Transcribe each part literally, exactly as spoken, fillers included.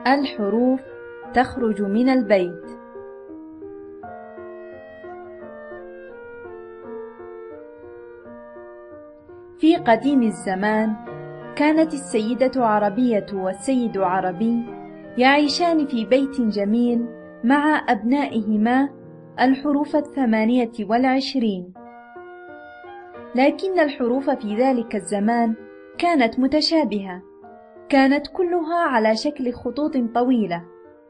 الحروف تخرج من البيت. في قديم الزمان كانت السيدة عربية والسيد عربي يعيشان في بيت جميل مع أبنائهما الحروف الثمانية والعشرين، لكن الحروف في ذلك الزمان كانت متشابهة، كانت كلها على شكل خطوط طويلة.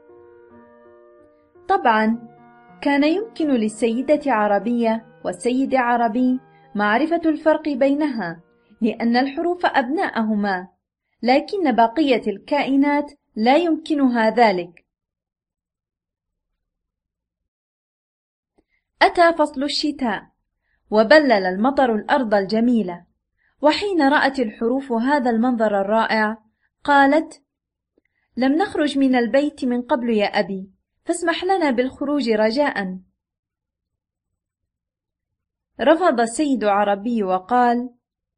طبعا كان يمكن للسيدة عربية والسيد عربي معرفة الفرق بينها لأن الحروف أبناءهما، لكن بقية الكائنات لا يمكنها ذلك. أتى فصل الشتاء وبلل المطر الأرض الجميلة، وحين رأت الحروف هذا المنظر الرائع قالت: لم نخرج من البيت من قبل يا أبي، فاسمح لنا بالخروج رجاء. رفض السيد عربي وقال: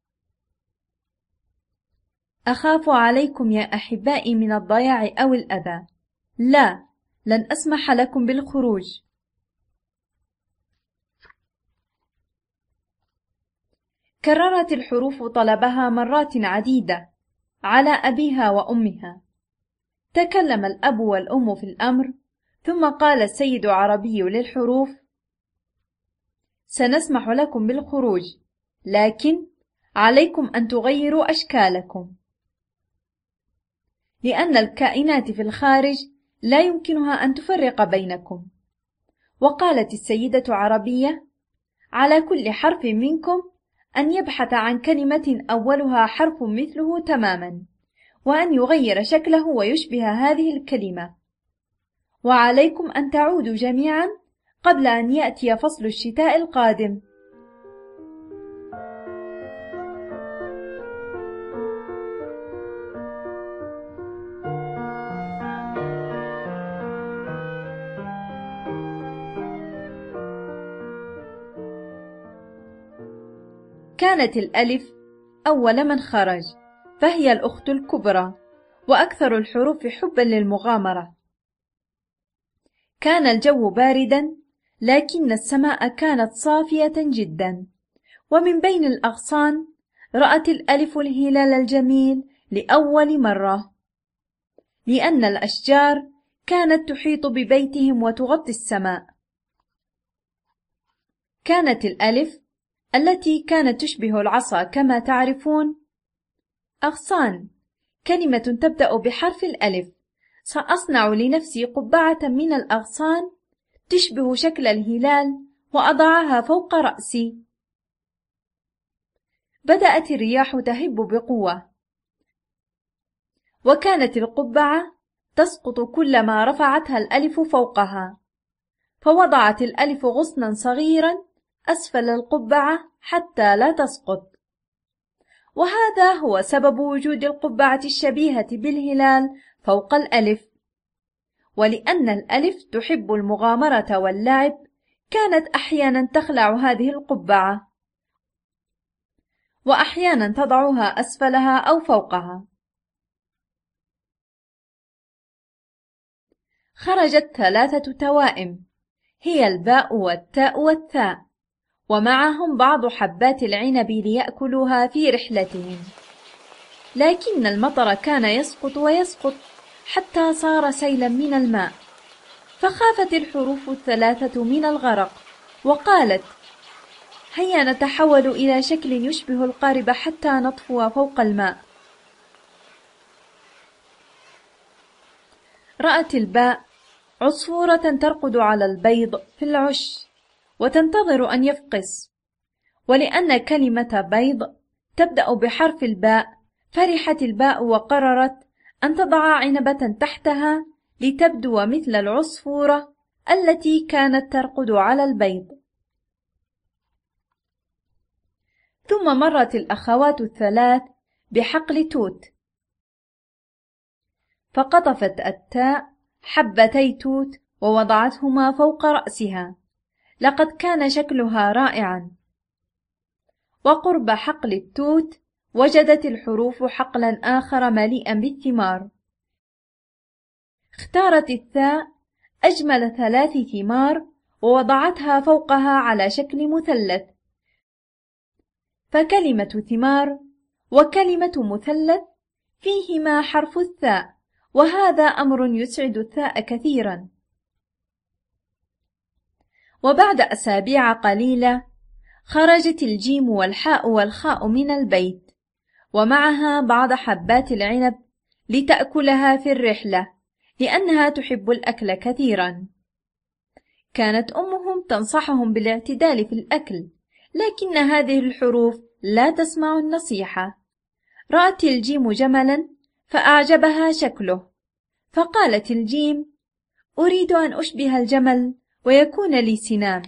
أخاف عليكم يا أحبائي من الضياع أو الأذى، لا، لن أسمح لكم بالخروج. كررت الحروف طلبها مرات عديدة على أبيها وأمها. تكلم الأب والأم في الأمر، ثم قال السيد عربي للحروف: سنسمح لكم بالخروج، لكن عليكم أن تغيروا أشكالكم، لأن الكائنات في الخارج لا يمكنها أن تفرق بينكم. وقالت السيدة عربية: على كل حرف منكم أن يبحث عن كلمة أولها حرف مثله تماما، وأن يغير شكله ويشبه هذه الكلمة، وعليكم أن تعودوا جميعا قبل أن يأتي فصل الشتاء القادم. كانت الألف أول من خرج، فهي الأخت الكبرى وأكثر الحروف حبا للمغامرة. كان الجو باردا، لكن السماء كانت صافية جدا، ومن بين الأغصان رأت الألف الهلال الجميل لأول مرة، لأن الأشجار كانت تحيط ببيتهم وتغطي السماء. كانت الألف التي كانت تشبه العصا كما تعرفون أغصان، كلمة تبدأ بحرف الألف. سأصنع لنفسي قبعة من الأغصان تشبه شكل الهلال وأضعها فوق رأسي. بدأت الرياح تهب بقوة، وكانت القبعة تسقط كلما رفعتها الألف فوقها، فوضعت الألف غصنا صغيرا أسفل القبعة حتى لا تسقط، وهذا هو سبب وجود القبعة الشبيهة بالهلال فوق الألف. ولأن الألف تحب المغامرة واللعب، كانت أحيانا تخلع هذه القبعة، وأحيانا تضعها أسفلها أو فوقها. خرجت ثلاثة توائم، هي الباء والتاء والثاء، ومعهم بعض حبات العنب ليأكلوها في رحلتهم. لكن المطر كان يسقط ويسقط حتى صار سيلا من الماء، فخافت الحروف الثلاثة من الغرق، وقالت: هيا نتحول إلى شكل يشبه القارب حتى نطفو فوق الماء. رأت الباء عصفورة ترقد على البيض في العش وتنتظر أن يفقس، ولأن كلمة بيض تبدأ بحرف الباء، فرحت الباء وقررت أن تضع عنبة تحتها لتبدو مثل العصفورة التي كانت ترقد على البيض. ثم مرت الأخوات الثلاث بحقل توت، فقطفت التاء حبتي توت ووضعتهما فوق رأسها. لقد كان شكلها رائعا. وقرب حقل التوت وجدت الحروف حقلا آخر مليئا بالثمار، اختارت الثاء أجمل ثلاث ثمار ووضعتها فوقها على شكل مثلث، فكلمة ثمار وكلمة مثلث فيهما حرف الثاء، وهذا أمر يسعد الثاء كثيرا. وبعد أسابيع قليلة خرجت الجيم والحاء والخاء من البيت، ومعها بعض حبات العنب لتأكلها في الرحلة، لأنها تحب الأكل كثيرا. كانت أمهم تنصحهم بالاعتدال في الأكل، لكن هذه الحروف لا تسمع النصيحة. رأت الجيم جملا فأعجبها شكله، فقالت الجيم: أريد أن أشبه الجمل ويكون لي سنام.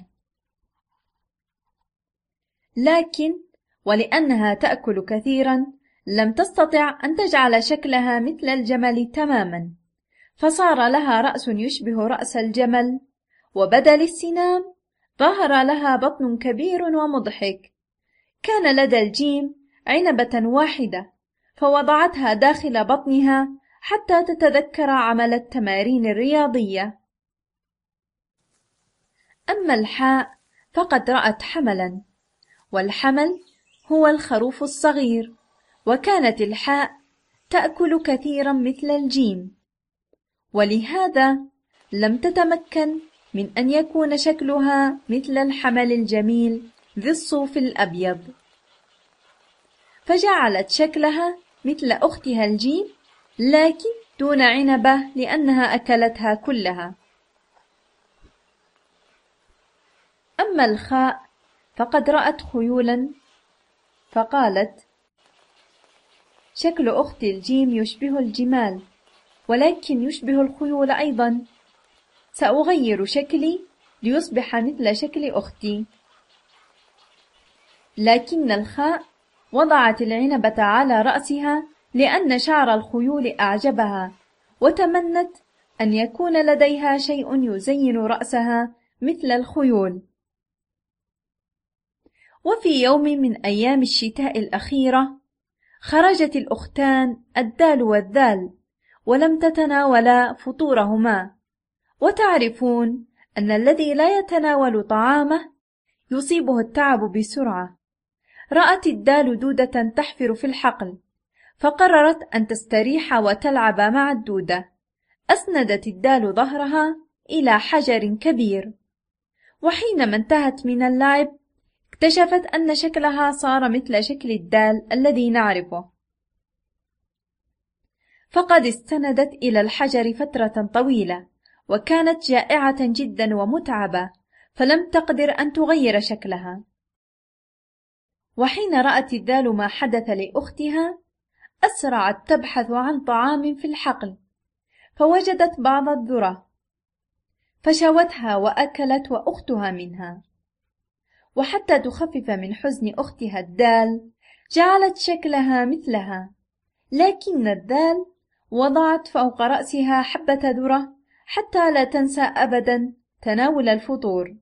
لكن ولأنها تأكل كثيرا لم تستطع أن تجعل شكلها مثل الجمل تماما، فصار لها رأس يشبه رأس الجمل، وبدل السنام ظهر لها بطن كبير ومضحك. كان لدى الجيم عنبة واحدة، فوضعتها داخل بطنها حتى تتذكر عمل التمارين الرياضية. أما الحاء فقد رأت حملا، والحمل هو الخروف الصغير، وكانت الحاء تأكل كثيرا مثل الجيم، ولهذا لم تتمكن من أن يكون شكلها مثل الحمل الجميل ذي الصوف الأبيض، فجعلت شكلها مثل أختها الجيم، لكن دون عنبة لأنها أكلتها كلها. أما الخاء فقد رأت خيولا، فقالت: شكل أخت الجيم يشبه الجمال، ولكن يشبه الخيول أيضا، سأغير شكلي ليصبح مثل شكل أختي. لكن الخاء وضعت العنبة على رأسها لأن شعر الخيول أعجبها، وتمنت أن يكون لديها شيء يزين رأسها مثل الخيول. وفي يوم من أيام الشتاء الأخيرة خرجت الأختان الدال والذال، ولم تتناولا فطورهما، وتعرفون أن الذي لا يتناول طعامه يصيبه التعب بسرعة. رأت الدال دودة تحفر في الحقل، فقررت أن تستريح وتلعب مع الدودة. أسندت الدال ظهرها إلى حجر كبير، وحينما انتهت من اللعب اكتشفت أن شكلها صار مثل شكل الدال الذي نعرفه، فقد استندت إلى الحجر فترة طويلة، وكانت جائعة جدا ومتعبة، فلم تقدر أن تغير شكلها. وحين رأت الدال ما حدث لأختها أسرعت تبحث عن طعام في الحقل، فوجدت بعض الذرة فشوتها وأكلت وأختها منها. وحتى تخفف من حزن أختها الدال جعلت شكلها مثلها، لكن الدال وضعت فوق رأسها حبة ذرة حتى لا تنسى أبدا تناول الفطور.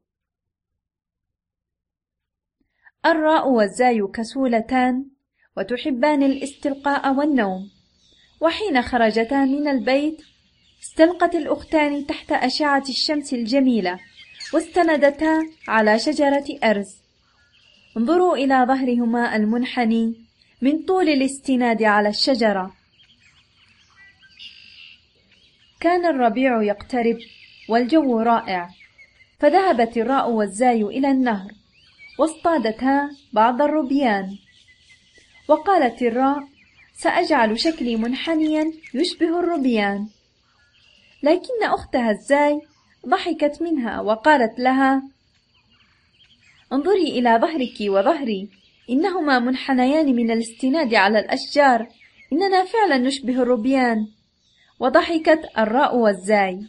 الراء والزاي كسولتان وتحبان الاستلقاء والنوم، وحين خرجتا من البيت استلقت الأختان تحت أشعة الشمس الجميلة، واستندتا على شجرة أرز. انظروا إلى ظهرهما المنحني من طول الاستناد على الشجرة. كان الربيع يقترب والجو رائع، فذهبت الراء والزاي إلى النهر واصطادتا بعض الروبيان. وقالت الراء: سأجعل شكلي منحنيا يشبه الروبيان. لكن أختها الزاي ضحكت منها وقالت لها: انظري إلى ظهرك وظهري، إنهما منحنيان من الاستناد على الأشجار، إننا فعلا نشبه الروبيان. وضحكت الراء والزاي.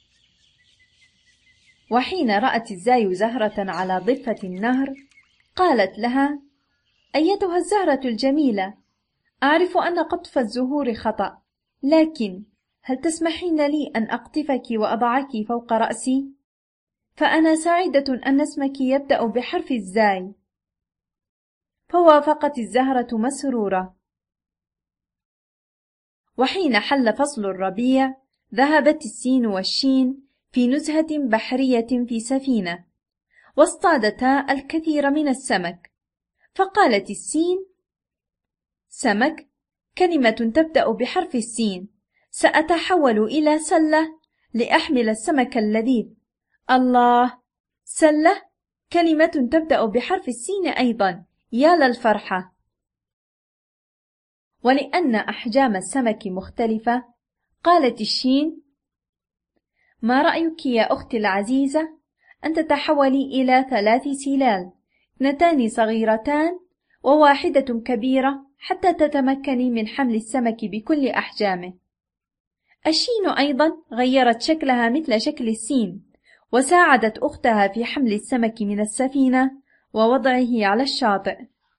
وحين رأت الزاي زهرة على ضفة النهر قالت لها: أيتها الزهرة الجميلة، أعرف أن قطف الزهور خطأ، لكن هل تسمحين لي أن أقطفك وأضعك فوق رأسي؟ فأنا سعيدة أن اسمك يبدأ بحرف الزاي. فوافقت الزهرة مسرورة. وحين حل فصل الربيع ذهبت السين والشين في نزهة بحرية في سفينة، واصطادتا الكثير من السمك، فقالت السين: سمك، كلمة تبدأ بحرف السين، سأتحول إلى سلة لأحمل السمك اللذيذ. الله، سلة، كلمة تبدأ بحرف السين أيضا، يا للفرحة! ولأن أحجام السمك مختلفة، قالت الشين: ما رأيك يا أختي العزيزة أن تتحولي إلى ثلاث سلال، اثنتان صغيرتان وواحدة كبيرة، حتى تتمكني من حمل السمك بكل أحجامه. الشين أيضا غيرت شكلها مثل شكل السين، وساعدت أختها في حمل السمك من السفينة ووضعه على الشاطئ.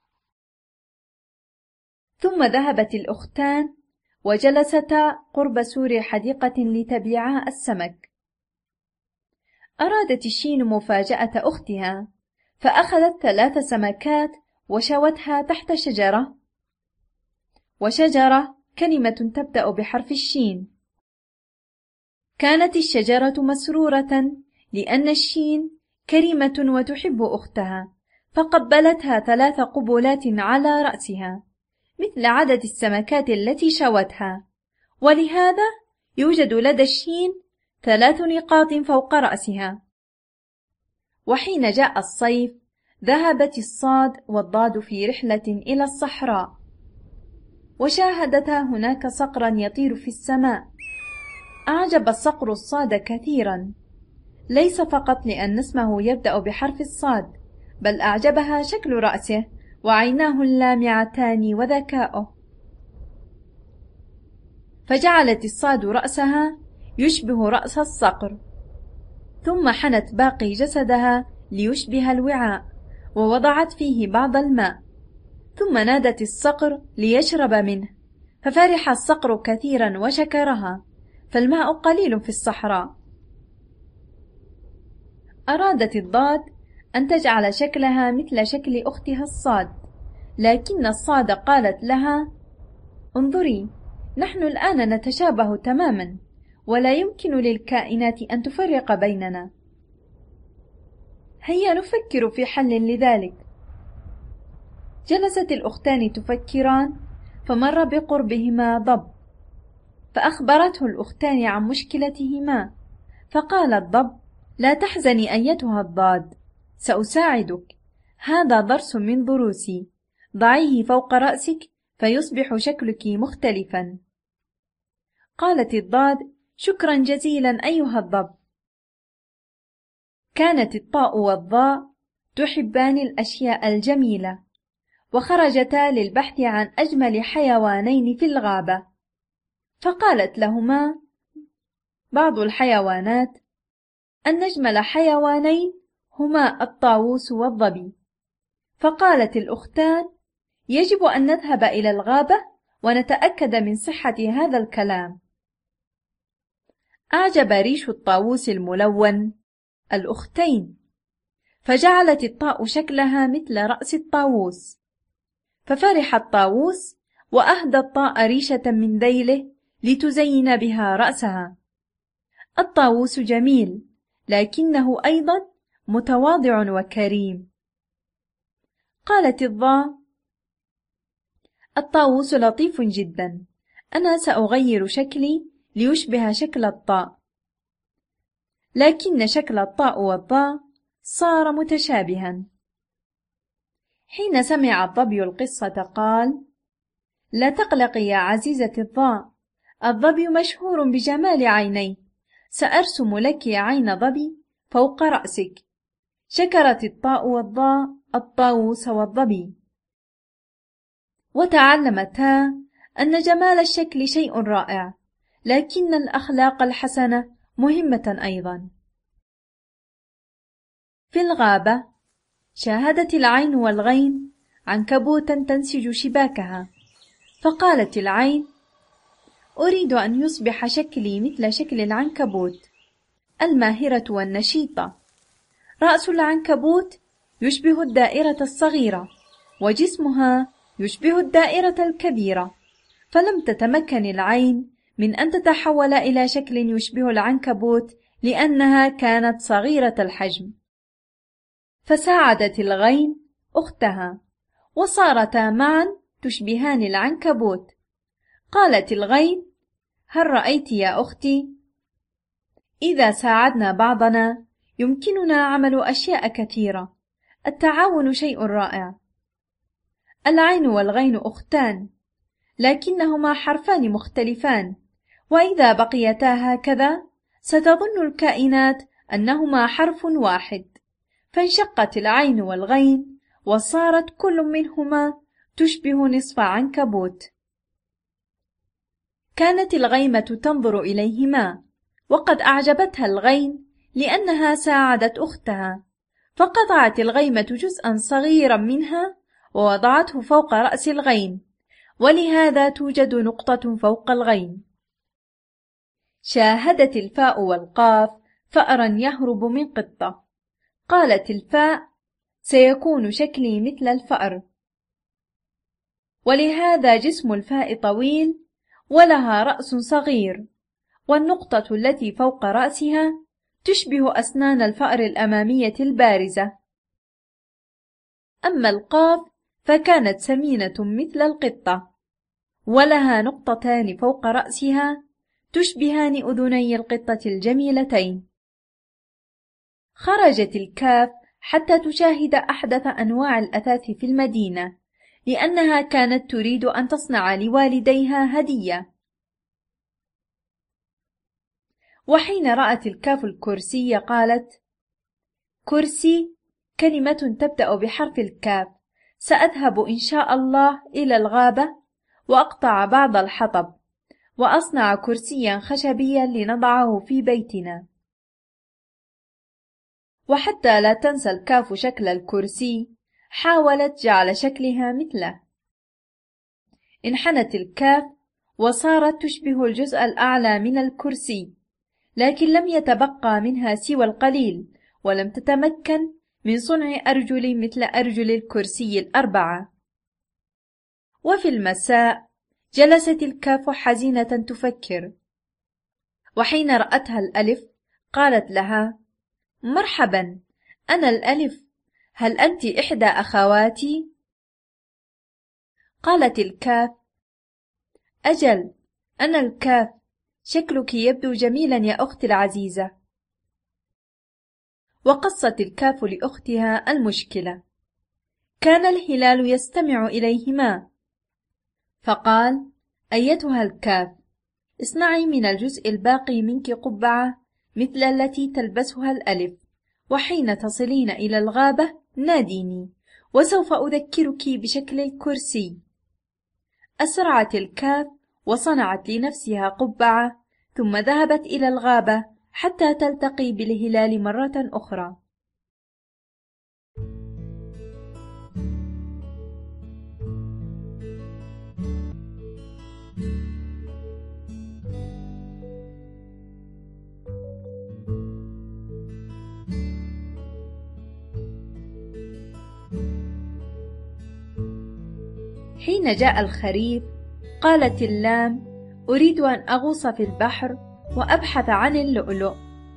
ثم ذهبت الأختان وجلستا قرب سور حديقة لتبيعا السمك. أرادت الشين مفاجأة أختها، فأخذت ثلاث سمكات وشوتها تحت شجرة، وشجرة كلمة تبدأ بحرف الشين. كانت الشجرة مسرورة لأن الشين كريمة وتحب أختها، فقبلتها ثلاث قبلات على رأسها مثل عدد السمكات التي شوتها، ولهذا يوجد لدى الشين ثلاث نقاط فوق رأسها. وحين جاء الصيف، ذهبت الصاد والضاد في رحلة إلى الصحراء، وشاهدتا هناك صقرا يطير في السماء. أعجب الصقر الصاد كثيرا، ليس فقط لأن اسمه يبدأ بحرف الصاد، بل أعجبها شكل رأسه وعيناه اللامعتان وذكاؤه، فجعلت الصاد رأسها يشبه رأس الصقر، ثم حنت باقي جسدها ليشبه الوعاء، ووضعت فيه بعض الماء، ثم نادت الصقر ليشرب منه، ففرح الصقر كثيرا وشكرها، فالماء قليل في الصحراء. أرادت الضاد أن تجعل شكلها مثل شكل أختها الصاد، لكن الصاد قالت لها: انظري، نحن الآن نتشابه تماما، ولا يمكن للكائنات أن تفرق بيننا. هيا نفكر في حل لذلك. جلست الأختان تفكران، فمر بقربهما ضب، فأخبرته الأختان عن مشكلتهما، فقال الضب: لا تحزني أيتها الضاد، سأساعدك، هذا ضرس من ضروسي، ضعيه فوق رأسك فيصبح شكلك مختلفا. قالت الضاد: شكرا جزيلا أيها الضب. كانت الطاء والضاء تحبان الأشياء الجميلة، وخرجتا للبحث عن أجمل حيوانين في الغابة، فقالت لهما بعض الحيوانات أن أجمل حيوانين هما الطاووس والظبي، فقالت الأختان: يجب أن نذهب إلى الغابة ونتأكد من صحة هذا الكلام. أعجب ريش الطاووس الملون الأختين، فجعلت الطاء شكلها مثل رأس الطاووس، ففرح الطاووس وأهدى الطاء ريشة من ذيله لتزين بها رأسها. الطاووس جميل، لكنه أيضا متواضع وكريم. قالت الضاء: الطاووس لطيف جدا، أنا سأغير شكلي ليشبه شكل الطاء. لكن شكل الطاء والضاء صار متشابها. حين سمع الظبي القصة قال: لا تقلقي يا عزيزة الضاء، الظبي مشهور بجمال عينيه، سأرسم لك عين ظبي فوق رأسك. شكرت الطاء والضاء الطاووس والظبي، وتعلمتا أن جمال الشكل شيء رائع، لكن الأخلاق الحسنة مهمة أيضا. في الغابة شاهدت العين والغين عنكبوتا تنسج شباكها، فقالت العين: أريد أن يصبح شكلي مثل شكل العنكبوت الماهرة والنشيطة. رأس العنكبوت يشبه الدائرة الصغيرة، وجسمها يشبه الدائرة الكبيرة، فلم تتمكن العين من أن تتحول إلى شكل يشبه العنكبوت لأنها كانت صغيرة الحجم. فساعدت الغين أختها وصارتا معا تشبهان العنكبوت. قالت الغين: هل رأيت يا أختي؟ إذا ساعدنا بعضنا يمكننا عمل أشياء كثيرة. التعاون شيء رائع. العين والغين أختان، لكنهما حرفان مختلفان، وإذا بقيتا هكذا ستظن الكائنات أنهما حرف واحد. فانشقت العين والغين وصارت كل منهما تشبه نصف عنكبوت. كانت الغيمة تنظر إليهما، وقد أعجبتها الغين لأنها ساعدت أختها، فقطعت الغيمة جزءا صغيرا منها ووضعته فوق رأس الغين، ولهذا توجد نقطة فوق الغين. شاهدت الفاء والقاف فأرا يهرب من قطة. قالت الفاء: سيكون شكلي مثل الفأر. ولهذا جسم الفاء طويل ولها رأس صغير، والنقطة التي فوق رأسها تشبه أسنان الفأر الأمامية البارزة. أما القاف فكانت سمينة مثل القطة، ولها نقطتان فوق رأسها تشبهان أذني القطة الجميلتين. خرجت الكاف حتى تشاهد أحدث أنواع الأثاث في المدينة، لأنها كانت تريد أن تصنع لوالديها هدية. وحين رأت الكاف الكرسي قالت: كرسي كلمة تبدأ بحرف الكاف. سأذهب إن شاء الله إلى الغابة وأقطع بعض الحطب وأصنع كرسيا خشبيا لنضعه في بيتنا. وحتى لا تنسى الكاف شكل الكرسي حاولت جعل شكلها مثله. انحنت الكاف وصارت تشبه الجزء الأعلى من الكرسي، لكن لم يتبقى منها سوى القليل، ولم تتمكن من صنع أرجل مثل أرجل الكرسي الأربعة. وفي المساء جلست الكاف حزينة تفكر، وحين رأتها الألف قالت لها: مرحبا، أنا الألف، هل أنت إحدى أخواتي؟ قالت الكاف: أجل، أنا الكاف، شكلك يبدو جميلا يا أختي العزيزة. وقصت الكاف لأختها المشكلة. كان الهلال يستمع إليهما، فقال: أيتها الكاف، اصنعي من الجزء الباقي منك قبعة مثل التي تلبسها الألف، وحين تصلين إلى الغابة ناديني، وسوف أذكرك بشكل الكرسي. أسرعت الكاف وصنعت لنفسها قبعة، ثم ذهبت إلى الغابة حتى تلتقي بالهلال مرة أخرى. حين جاء الخريف قالت اللام: أريد أن أغوص في البحر وأبحث عن اللؤلؤ.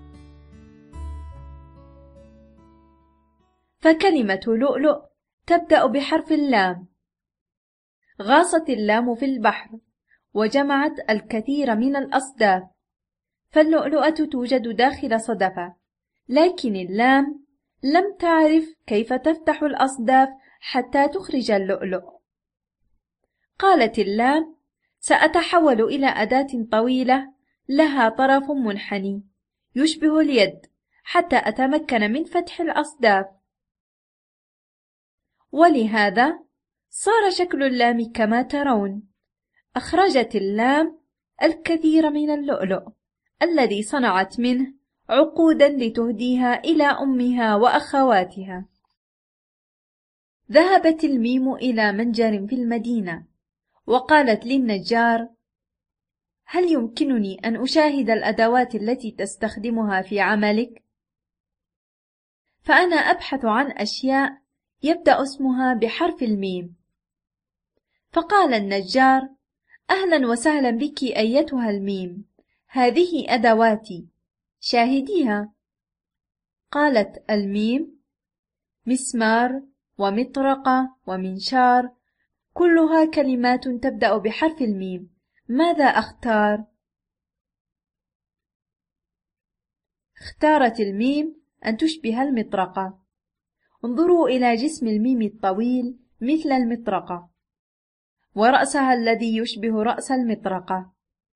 فكلمة لؤلؤ تبدأ بحرف اللام. غاصت اللام في البحر وجمعت الكثير من الأصداف، فاللؤلؤة توجد داخل صدفة، لكن اللام لم تعرف كيف تفتح الأصداف حتى تخرج اللؤلؤ. قالت اللام: سأتحول إلى أداة طويلة لها طرف منحني يشبه اليد حتى أتمكن من فتح الأصداف. ولهذا صار شكل اللام كما ترون. أخرجت اللام الكثير من اللؤلؤ الذي صنعت منه عقودا لتهديها إلى أمها وأخواتها. ذهبت الميم إلى منجر في المدينة وقالت للنجار: هل يمكنني أن أشاهد الأدوات التي تستخدمها في عملك؟ فأنا أبحث عن أشياء يبدأ اسمها بحرف الميم. فقال النجار: أهلا وسهلا بك أيتها الميم، هذه أدواتي، شاهديها. قالت الميم: مسمار ومطرقة ومنشار، كلها كلمات تبدأ بحرف الميم، ماذا أختار؟ اختارت الميم أن تشبه المطرقة. انظروا إلى جسم الميم الطويل مثل المطرقة، ورأسها الذي يشبه رأس المطرقة.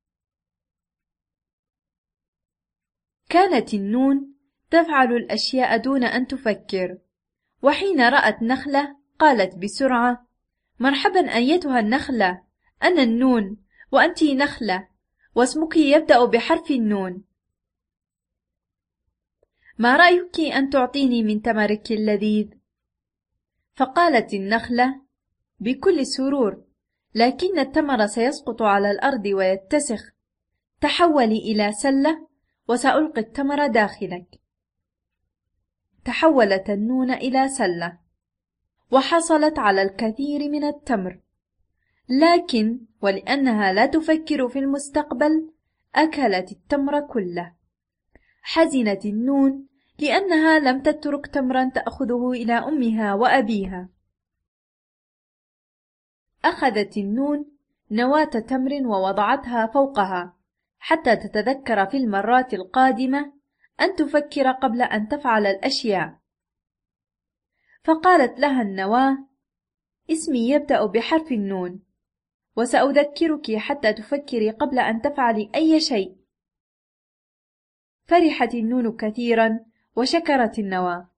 كانت النون تفعل الأشياء دون أن تفكر، وحين رأت نخلة قالت بسرعة: مرحبا أيتها النخلة، أنا النون وأنتِ نخلة، واسمك يبدأ بحرف النون. ما رأيك أن تعطيني من تمرك اللذيذ؟ فقالت النخلة: بكل سرور، لكن التمر سيسقط على الأرض ويتسخ، تحولي إلى سلة وسألقي التمر داخلك. تحولت النون إلى سلة، وحصلت على الكثير من التمر، لكن ولأنها لا تفكر في المستقبل أكلت التمر كله. حزنت النون لأنها لم تترك تمرا تأخذه إلى أمها وأبيها. أخذت النون نواة تمر ووضعتها فوقها حتى تتذكر في المرات القادمة أن تفكر قبل أن تفعل الأشياء. فقالت لها النواة: اسمي يبدأ بحرف النون، وسأذكرك حتى تفكري قبل أن تفعلي أي شيء. فرحت النون كثيرا وشكرت النواة.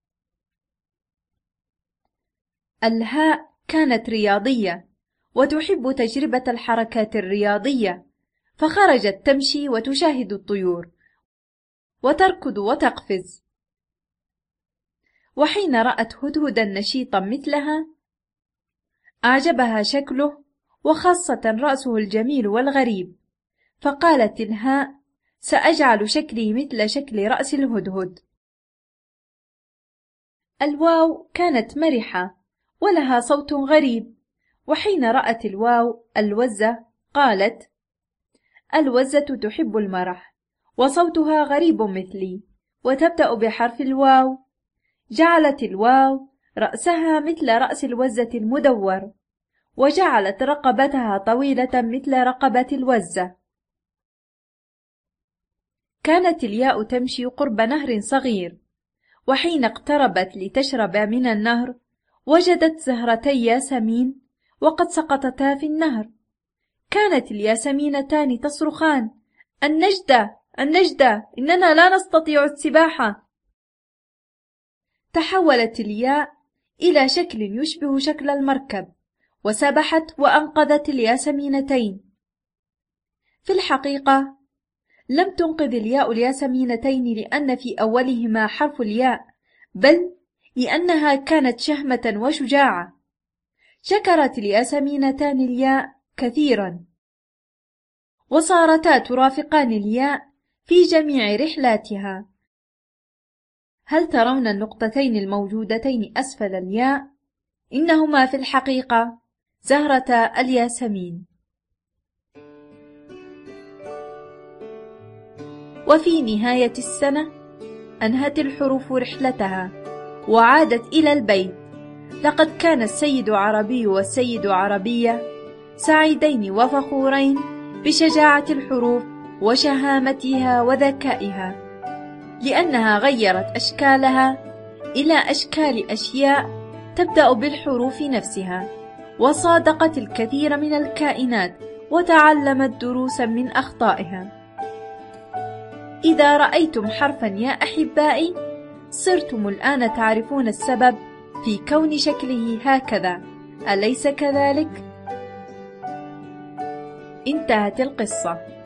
الهاء كانت رياضية وتحب تجربة الحركات الرياضية، فخرجت تمشي وتشاهد الطيور وتركض وتقفز. وحين رأت هدهدا نشيطا مثلها أعجبها شكله، وخاصة رأسه الجميل والغريب، فقالت الهاء: سأجعل شكلي مثل شكل رأس الهدهد. الواو كانت مرحة ولها صوت غريب، وحين رأت الواو الوزة قالت: الوزة تحب المرح، وصوتها غريب مثلي، وتبدأ بحرف الواو. جعلت الواو رأسها مثل رأس الوزة المدور، وجعلت رقبتها طويلة مثل رقبة الوزة. كانت الياء تمشي قرب نهر صغير، وحين اقتربت لتشرب من النهر وجدت زهرتي ياسمين وقد سقطتا في النهر. كانت الياسمينتان تصرخان: النجدة النجدة، إننا لا نستطيع السباحة. تحولت الياء إلى شكل يشبه شكل المركب، وسبحت وأنقذت الياسمينتين. في الحقيقة لم تنقذ الياء الياسمينتين لأن في أولهما حرف الياء، بل لأنها كانت شهمة وشجاعة. شكرت الياسمينتان الياء كثيرا، وصارتا ترافقان الياء في جميع رحلاتها. هل ترون النقطتين الموجودتين أسفل الياء؟ إنهما في الحقيقة زهرة الياسمين. وفي نهاية السنة أنهت الحروف رحلتها وعادت إلى البيت. لقد كان السيد عربي والسيد عربية سعيدين وفخورين بشجاعة الحروف وشهامتها وذكائها، لأنها غيرت أشكالها إلى أشكال أشياء تبدأ بالحروف نفسها، وصادقت الكثير من الكائنات وتعلمت دروسا من أخطائها. إذا رأيتم حرفا يا أحبائي صرتم الآن تعرفون السبب في كون شكله هكذا، أليس كذلك؟ انتهت القصة.